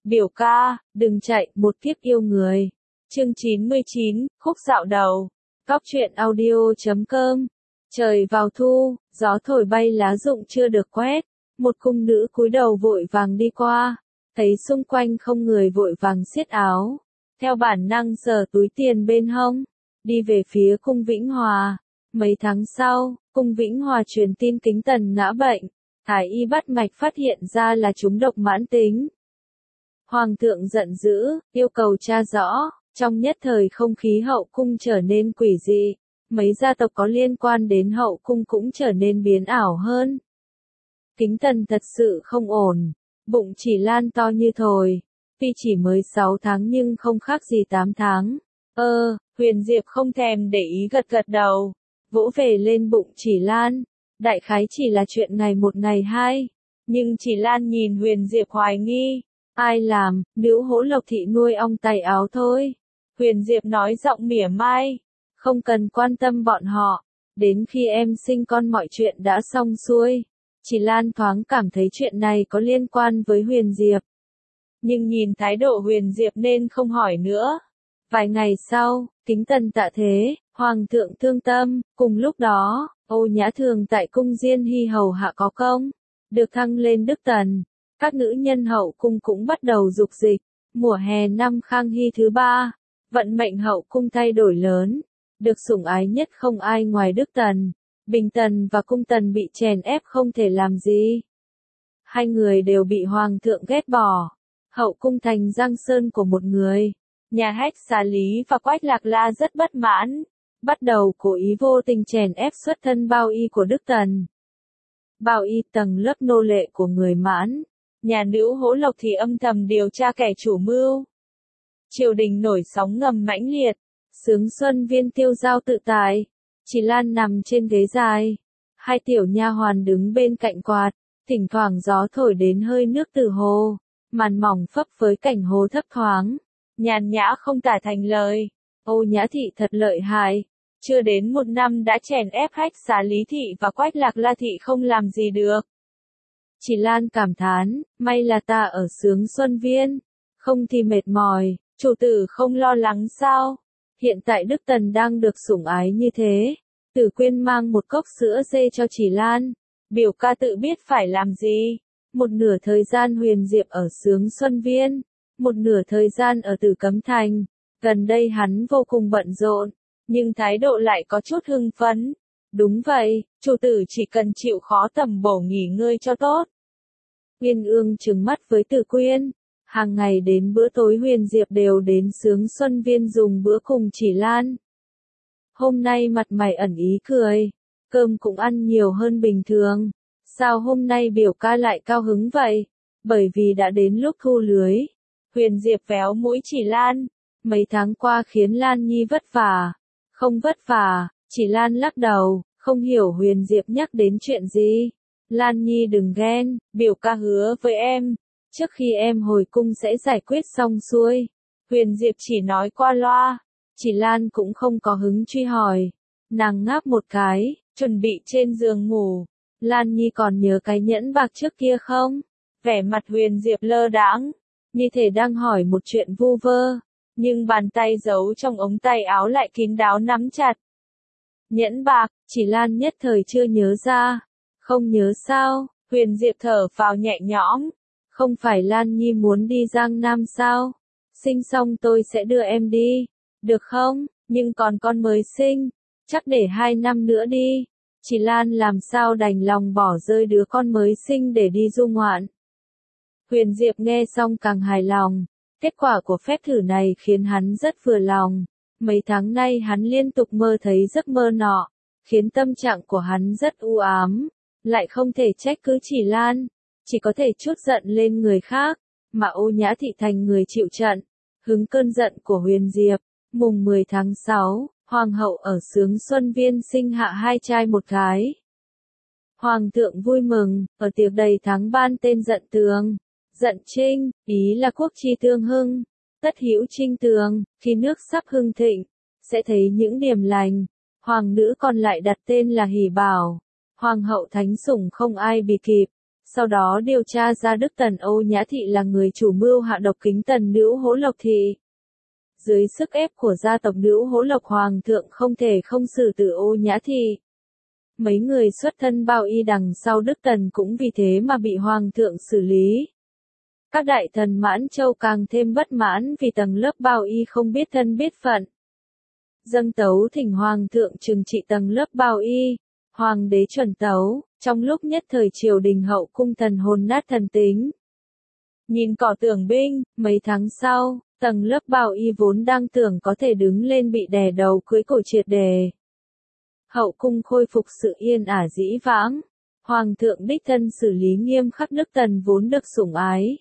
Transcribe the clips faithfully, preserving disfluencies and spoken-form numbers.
Biểu ca, đừng chạy, một kiếp yêu người. Chương chín mươi chín, khúc dạo đầu. Cóc truyện audio chấm com. Trời vào thu, gió thổi bay lá rụng chưa được quét. Một cung nữ cúi đầu vội vàng đi qua. Thấy xung quanh không người vội vàng siết áo. Theo bản năng sờ túi tiền bên hông. Đi về phía cung Vĩnh Hòa. Mấy tháng sau, cung Vĩnh Hòa truyền tin Kính Tần ngã bệnh. Thái y bắt mạch phát hiện ra là trúng độc mãn tính. Hoàng thượng giận dữ, yêu cầu tra rõ, trong nhất thời không khí hậu cung trở nên quỷ dị, mấy gia tộc có liên quan đến hậu cung cũng trở nên biến ảo hơn. Kính Tần thật sự không ổn, bụng chỉ Lan to như thồi, tuy chỉ mới sáu tháng nhưng không khác gì tám tháng. Ơ, Huyền Diệp không thèm để ý gật gật đầu, vỗ về lên bụng chỉ Lan, đại khái chỉ là chuyện ngày một ngày hai, nhưng chỉ Lan nhìn Huyền Diệp hoài nghi. Ai làm, nữ Hỗ Lộc thị nuôi ong tay áo thôi. Huyền Diệp nói giọng mỉa mai. Không cần quan tâm bọn họ. Đến khi em sinh con mọi chuyện đã xong xuôi. Chỉ Lan thoáng cảm thấy chuyện này có liên quan với Huyền Diệp. Nhưng nhìn thái độ Huyền Diệp nên không hỏi nữa. Vài ngày sau, Kính Tần tạ thế, Hoàng thượng thương tâm, cùng lúc đó, Ô Nhã Thường tại cung Diên Hy hầu hạ có công, được thăng lên Đức Tần. Các nữ nhân hậu cung cũng bắt đầu dục dịch. Mùa hè năm Khang Hy thứ ba, vận mệnh hậu cung thay đổi lớn. Được sủng ái nhất không ai ngoài Đức Tần. Bình Tần và Cung Tần bị chèn ép không thể làm gì. Hai người đều bị Hoàng thượng ghét bỏ. Hậu cung thành giang sơn của một người. Nhà Hách Xà Lý và Quách Lạc La rất bất mãn. Bắt đầu cố ý vô tình chèn ép xuất thân Bao Y của Đức Tần. Bao Y tầng lớp nô lệ của người Mãn. Nhà nữ Hỗ Lộc thì âm thầm điều tra kẻ chủ mưu. Triều đình nổi sóng ngầm mãnh liệt. Sướng Xuân Viên tiêu dao tự tài. Chỉ Lan nằm trên ghế dài. Hai tiểu nha hoàn đứng bên cạnh quạt. Thỉnh thoảng gió thổi đến hơi nước từ hồ. Màn mỏng phấp với cảnh hồ thấp thoáng. Nhàn nhã không tả thành lời. Ô Nhã thị thật lợi hại. Chưa đến một năm đã chèn ép Hách Xà Lý thị và Quách Lạc La thị không làm gì được. Chỉ Lan cảm thán, may là ta ở Sướng Xuân Viên, không thì mệt mỏi, chủ tử không lo lắng sao? Hiện tại Đức Tần đang được sủng ái như thế. Tử Quyên mang một cốc sữa dê cho Chỉ Lan, biểu ca tự biết phải làm gì. Một nửa thời gian Huyền Diệp ở Sướng Xuân Viên, một nửa thời gian ở Tử Cấm Thành. Gần đây hắn vô cùng bận rộn, nhưng thái độ lại có chút hưng phấn. Đúng vậy, chủ tử chỉ cần chịu khó tầm bổ nghỉ ngơi cho tốt. Uyên Ương trừng mắt với Tử Quyên. Hàng ngày đến bữa tối Huyền Diệp đều đến Sướng Xuân Viên dùng bữa cùng Chỉ Lan. Hôm nay mặt mày ẩn ý cười. Cơm cũng ăn nhiều hơn bình thường. Sao hôm nay biểu ca lại cao hứng vậy? Bởi vì đã đến lúc thu lưới. Huyền Diệp véo mũi Chỉ Lan. Mấy tháng qua khiến Lan Nhi vất vả. Không vất vả, Chỉ Lan lắc đầu, không hiểu Huyền Diệp nhắc đến chuyện gì. Lan Nhi đừng ghen, biểu ca hứa với em. Trước khi em hồi cung sẽ giải quyết xong xuôi. Huyền Diệp chỉ nói qua loa. Chỉ Lan cũng không có hứng truy hỏi. Nàng ngáp một cái, chuẩn bị trên giường ngủ. Lan Nhi còn nhớ cái nhẫn bạc trước kia không? Vẻ mặt Huyền Diệp lơ đãng, như thể đang hỏi một chuyện vu vơ. Nhưng bàn tay giấu trong ống tay áo lại kín đáo nắm chặt. Nhẫn bạc, Chỉ Lan nhất thời chưa nhớ ra. Không nhớ sao? Huyền Diệp thở phào nhẹ nhõm. Không phải Lan Nhi muốn đi Giang Nam sao? Sinh xong tôi sẽ đưa em đi. Được không? Nhưng còn con mới sinh. Chắc để hai năm nữa đi. Chỉ Lan làm sao đành lòng bỏ rơi đứa con mới sinh để đi du ngoạn. Huyền Diệp nghe xong càng hài lòng. Kết quả của phép thử này khiến hắn rất vừa lòng. Mấy tháng nay hắn liên tục mơ thấy giấc mơ nọ. Khiến tâm trạng của hắn rất u ám. Lại không thể trách cứ Chỉ Lan. Chỉ có thể trút giận lên người khác. Mà Ô Nhã thị thành người chịu trận. Hứng cơn giận của Huyền Diệp. Mùng mười tháng sáu, Hoàng hậu ở Sướng Xuân Viên sinh hạ hai trai một gái. Hoàng thượng vui mừng, ở tiệc đầy tháng ban tên Giận Tường. Giận Trinh, ý là quốc chi tương hưng. Tất hữu trinh tường, khi nước sắp hưng thịnh, sẽ thấy những điểm lành. Hoàng nữ còn lại đặt tên là Hỷ Bảo. Hoàng hậu thánh sủng không ai bì kịp. Sau đó điều tra ra Đức Tần Âu Nhã Thị là người chủ mưu hạ độc kính tần nữ Hỗ Lộc Thị. Dưới sức ép của gia tộc nữ Hỗ Lộc, hoàng thượng không thể không xử tử Âu Nhã Thị. Mấy người xuất thân Bao Y đằng sau Đức Tần cũng vì thế mà bị hoàng thượng xử lý. Các đại thần Mãn Châu càng thêm bất mãn vì tầng lớp Bao Y không biết thân biết phận. Dâng tấu thỉnh hoàng thượng trừng trị tầng lớp Bao Y. Hoàng đế chuẩn tấu, trong lúc nhất thời triều đình hậu cung thần hồn nát thần tính. Nhìn cỏ tưởng binh, mấy tháng sau, tầng lớp Bao Y vốn đang tưởng có thể đứng lên bị đè đầu cưới cổ triệt đề. Hậu cung khôi phục sự yên ả dĩ vãng. Hoàng thượng đích thân xử lý nghiêm khắc Đức Tần vốn được sủng ái.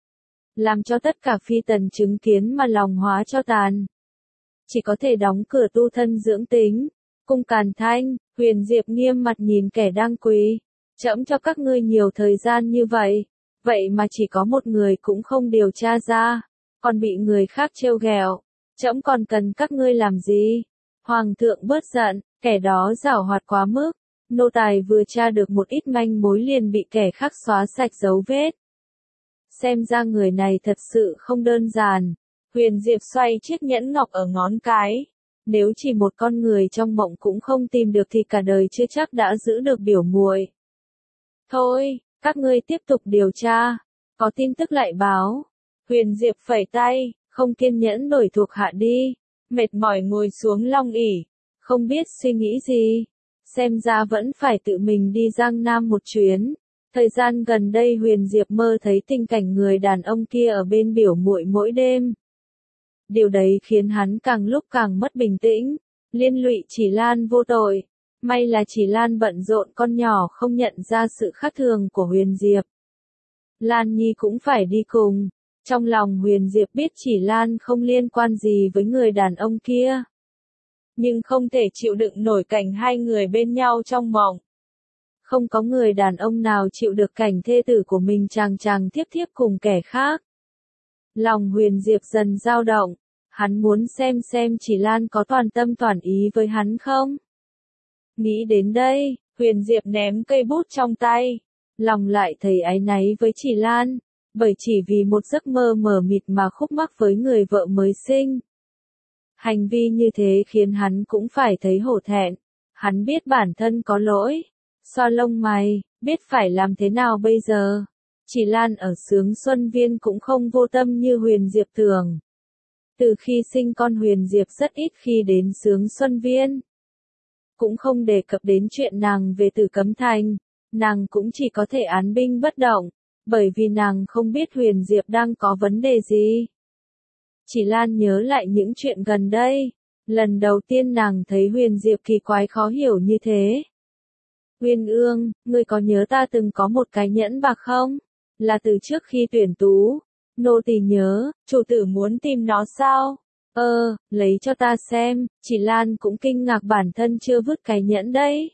Làm cho tất cả phi tần chứng kiến mà lòng hóa cho tàn. Chỉ có thể đóng cửa tu thân dưỡng tính. Cung Càn Thanh, Huyền Diệp nghiêm mặt nhìn kẻ đang quỳ. Trẫm cho các ngươi nhiều thời gian như vậy. Vậy mà chỉ có một người cũng không điều tra ra. Còn bị người khác trêu ghẹo. Trẫm còn cần các ngươi làm gì? Hoàng thượng bớt giận, kẻ đó giảo hoạt quá mức. Nô tài vừa tra được một ít manh mối liền bị kẻ khác xóa sạch dấu vết. Xem ra người này thật sự không đơn giản. Huyền Diệp xoay chiếc nhẫn ngọc ở ngón cái. Nếu chỉ một con người trong mộng cũng không tìm được thì cả đời chưa chắc đã giữ được biểu muội. Thôi, các ngươi tiếp tục điều tra. Có tin tức lại báo. Huyền Diệp phẩy tay, không kiên nhẫn đổi thuộc hạ đi. Mệt mỏi ngồi xuống long ỷ, không biết suy nghĩ gì. Xem ra vẫn phải tự mình đi Giang Nam một chuyến. Thời gian gần đây Huyền Diệp mơ thấy tình cảnh người đàn ông kia ở bên biểu muội mỗi đêm. Điều đấy khiến hắn càng lúc càng mất bình tĩnh, liên lụy Chỉ Lan vô tội. May là Chỉ Lan bận rộn con nhỏ không nhận ra sự khác thường của Huyền Diệp. Lan Nhi cũng phải đi cùng. Trong lòng Huyền Diệp biết Chỉ Lan không liên quan gì với người đàn ông kia. Nhưng không thể chịu đựng nổi cảnh hai người bên nhau trong mộng. Không có người đàn ông nào chịu được cảnh thê tử của mình chàng chàng thiếp thiếp cùng kẻ khác. Lòng Huyền Diệp dần dao động, hắn muốn xem xem Chỉ Lan có toàn tâm toàn ý với hắn không. Nghĩ đến đây, Huyền Diệp ném cây bút trong tay, lòng lại thấy áy náy với Chỉ Lan, bởi chỉ vì một giấc mơ mờ mịt mà khúc mắc với người vợ mới sinh. Hành vi như thế khiến hắn cũng phải thấy hổ thẹn, hắn biết bản thân có lỗi, xoa lông mày, biết phải làm thế nào bây giờ. Chỉ Lan ở Sướng Xuân Viên cũng không vô tâm như Huyền Diệp tưởng. Từ khi sinh con Huyền Diệp rất ít khi đến Sướng Xuân Viên. Cũng không đề cập đến chuyện nàng về Tử Cấm Thành, nàng cũng chỉ có thể án binh bất động, bởi vì nàng không biết Huyền Diệp đang có vấn đề gì. Chỉ Lan nhớ lại những chuyện gần đây, lần đầu tiên nàng thấy Huyền Diệp kỳ quái khó hiểu như thế. Uyên Ương, ngươi có nhớ ta từng có một cái nhẫn bạc không? Là từ trước khi tuyển tú. Nô tỳ nhớ, chủ tử muốn tìm nó sao? Ơ, lấy cho ta xem. Chỉ Lan cũng kinh ngạc bản thân chưa vứt cái nhẫn đấy.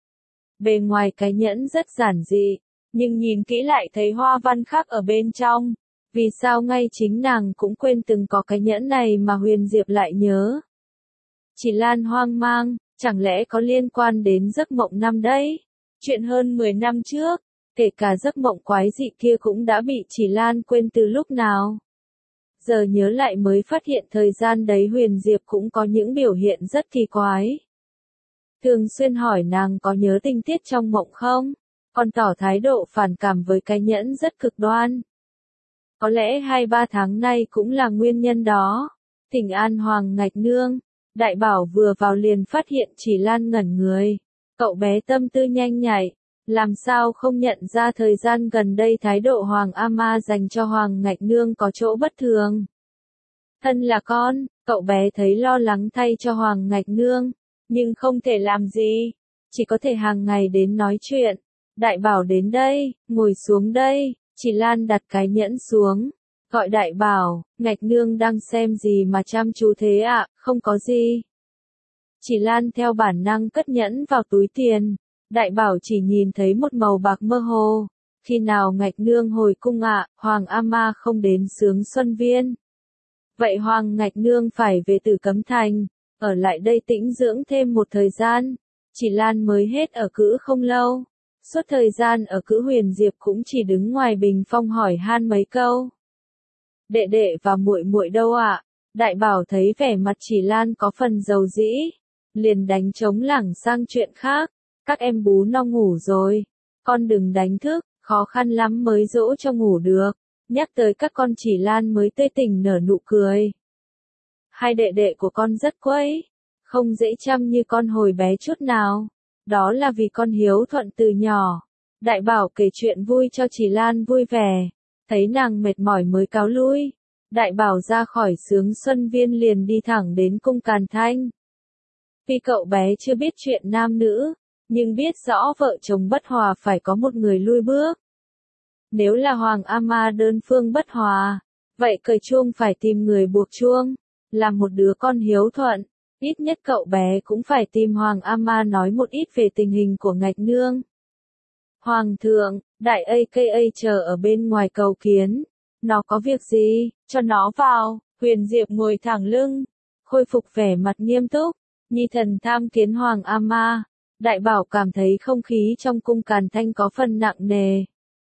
Bề ngoài cái nhẫn rất giản dị, nhưng nhìn kỹ lại thấy hoa văn khác ở bên trong. Vì sao ngay chính nàng cũng quên từng có cái nhẫn này mà Huyền Diệp lại nhớ? Chỉ Lan hoang mang, chẳng lẽ có liên quan đến giấc mộng năm đấy? Chuyện hơn mười năm trước, kể cả giấc mộng quái dị kia cũng đã bị Chỉ Lan quên từ lúc nào. Giờ nhớ lại mới phát hiện thời gian đấy Huyền Diệp cũng có những biểu hiện rất kỳ quái. Thường xuyên hỏi nàng có nhớ tình tiết trong mộng không? Còn tỏ thái độ phản cảm với cái nhẫn rất cực đoan. Có lẽ hai ba tháng nay cũng là nguyên nhân đó. Thỉnh an Hoàng Ngạch Nương. Đại Bảo vừa vào liền phát hiện Chỉ Lan ngẩn người. Cậu bé tâm tư nhanh nhạy, làm sao không nhận ra thời gian gần đây thái độ Hoàng A Ma dành cho Hoàng Ngạch Nương có chỗ bất thường. Thân là con, cậu bé thấy lo lắng thay cho Hoàng Ngạch Nương, nhưng không thể làm gì, chỉ có thể hàng ngày đến nói chuyện. Đại Bảo đến đây, ngồi xuống đây. Chỉ Lan đặt cái nhẫn xuống, gọi Đại Bảo, Ngạch Nương đang xem gì mà chăm chú thế ạ? À? Không có gì. Chỉ Lan theo bản năng cất nhẫn vào túi tiền. Đại Bảo chỉ nhìn thấy một màu bạc mơ hồ. Khi nào Ngạch Nương hồi cung ạ? À? Hoàng A Ma không đến Sướng Xuân Viên. Vậy Hoàng Ngạch Nương phải về Tử Cấm Thành, ở lại đây tĩnh dưỡng thêm một thời gian. Chỉ Lan mới hết ở cữ không lâu. Suốt thời gian ở Cữ Huyền Diệp cũng chỉ đứng ngoài bình phong hỏi han mấy câu. Đệ đệ và muội muội đâu ạ? Đại Bảo thấy vẻ mặt Chỉ Lan có phần dầu dĩ, liền đánh trống lảng sang chuyện khác. Các em bú no ngủ rồi, con đừng đánh thức, khó khăn lắm mới dỗ cho ngủ được. Nhắc tới các con Chỉ Lan mới tươi tỉnh nở nụ cười. Hai đệ đệ của con rất quấy, không dễ chăm như con hồi bé chút nào. Đó là vì con hiếu thuận từ nhỏ. Đại Bảo kể chuyện vui cho Chỉ Lan vui vẻ, thấy nàng mệt mỏi mới cáo lui. Đại Bảo ra khỏi Sướng Xuân Viên liền đi thẳng đến cung Càn Thanh. Vì cậu bé chưa biết chuyện nam nữ, nhưng biết rõ vợ chồng bất hòa phải có một người lui bước. Nếu là Hoàng A Ma đơn phương bất hòa, vậy cởi chuông phải tìm người buộc chuông. Là một đứa con hiếu thuận, ít nhất cậu bé cũng phải tìm Hoàng A Ma nói một ít về tình hình của Ngạch Nương. Hoàng thượng, Đại a ca a chờ ở bên ngoài cầu kiến. Nó có việc gì, cho nó vào. Huyền Diệp ngồi thẳng lưng, khôi phục vẻ mặt nghiêm túc. Nhi thần tham kiến Hoàng A Ma. Đại Bảo cảm thấy không khí trong cung Càn Thanh có phần nặng nề.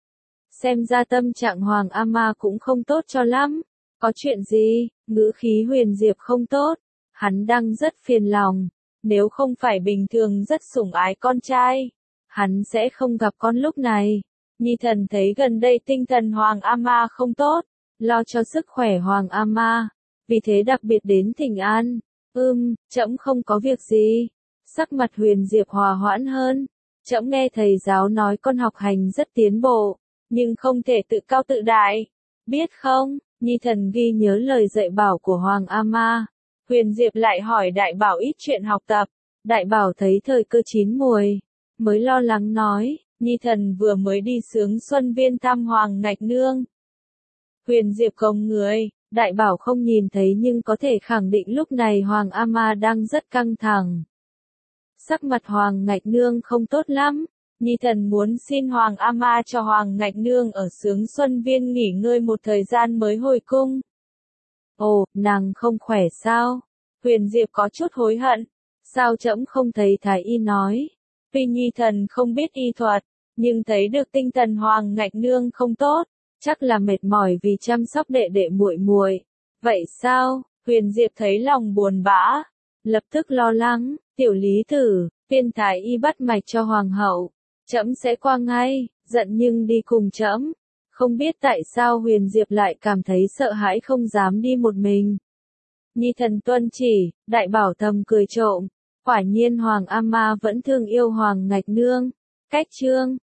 Xem ra tâm trạng Hoàng A Ma cũng không tốt cho lắm. Có chuyện gì? Ngữ khí Huyền Diệp không tốt. Hắn đang rất phiền lòng. Nếu không phải bình thường rất sủng ái con trai, hắn sẽ không gặp con lúc này. Nhi thần thấy gần đây tinh thần Hoàng A Ma không tốt, lo cho sức khỏe Hoàng A Ma, vì thế đặc biệt đến thỉnh an. Ừm, trẫm không có việc gì. Sắc mặt Huyền Diệp hòa hoãn hơn. Trẫm nghe thầy giáo nói con học hành rất tiến bộ, nhưng không thể tự cao tự đại. Biết không, Nhi thần ghi nhớ lời dạy bảo của Hoàng A Ma. Huyền Diệp lại hỏi Đại Bảo ít chuyện học tập. Đại Bảo thấy thời cơ chín muồi, mới lo lắng nói, Nhi thần vừa mới đi Sướng Xuân Viên thăm Hoàng Ngạch Nương. Huyền Diệp gồng người, Đại Bảo không nhìn thấy nhưng có thể khẳng định lúc này Hoàng A Ma đang rất căng thẳng. Sắc mặt Hoàng Ngạch Nương không tốt lắm. Nhi thần muốn xin Hoàng A Ma cho Hoàng Ngạch Nương ở Sướng Xuân Viên nghỉ ngơi một thời gian mới hồi cung. Ồ, nàng không khỏe sao? Huyền Diệp có chút hối hận. Sao trẫm không thấy thái y nói? Vì Nhi thần không biết y thuật, nhưng thấy được tinh thần Hoàng Ngạch Nương không tốt, chắc là mệt mỏi vì chăm sóc đệ đệ muội muội. Vậy sao? Huyền Diệp thấy lòng buồn bã, lập tức lo lắng. Tiểu Lý Tử, phiên thái y bắt mạch cho hoàng hậu. Trẫm sẽ qua ngay, giận nhưng đi cùng trẫm. Không biết tại sao Huyền Diệp lại cảm thấy sợ hãi không dám đi một mình. Nhi thần tuân chỉ. Đại Bảo thầm cười trộm. Quả nhiên Hoàng A Ma vẫn thương yêu Hoàng Ngạch Nương. Cách chương